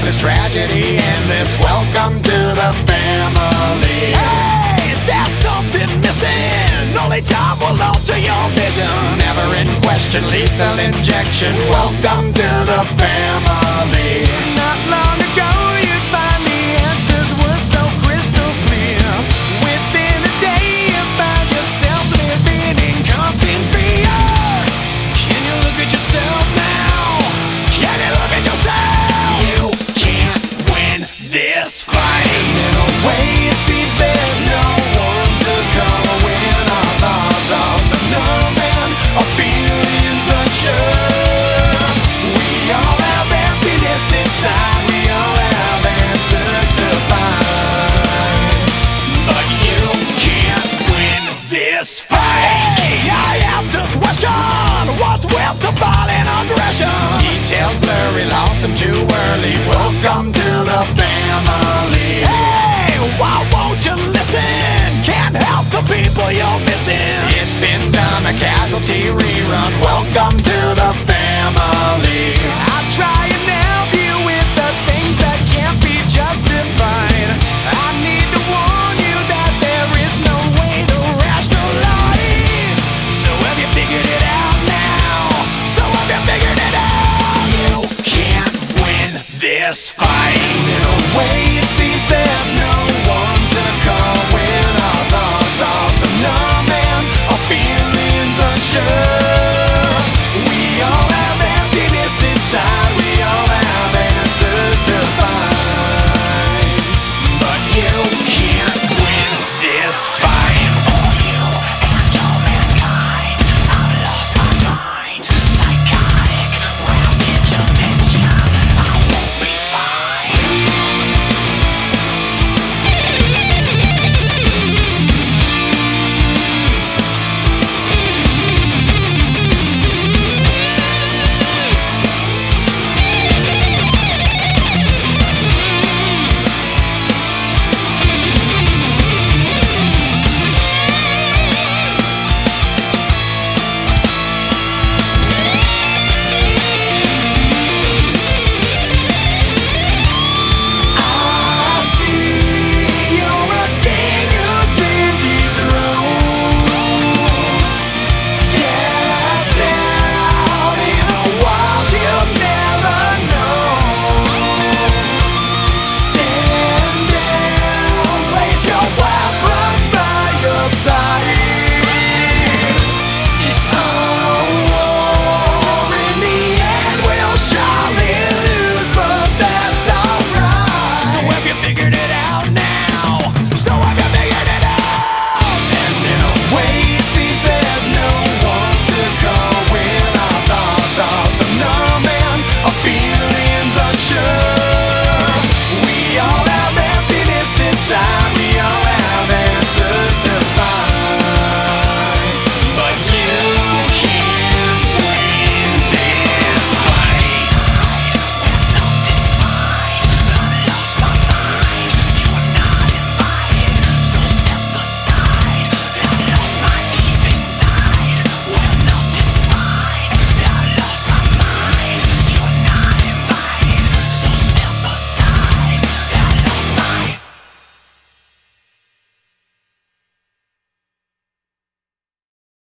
senseless tragedy endless. Welcome to the family. Hey, there's something missing. Only time will alter your vision. Never in question, lethal injection. Welcome to the family. Not long ago you'd find the answers were so crystal clear. Within a day you find yourself living in constant fear. Can you look at yourself now? Can you look at yourself? You can't win this fight. In a way it seems there's no one to come when our thoughts are so numb and our feelings unsure. We all have emptiness inside. We all have answers to find. But you can't win this fight. I have to question what's with the violent aggression. Details blurry, lost them too early. Welcome to the family. Hey, why won't you listen? Can't help the people you're missing. It's been done, a casualty rerun. Welcome to the family. I try and help you with the things that can't be justified.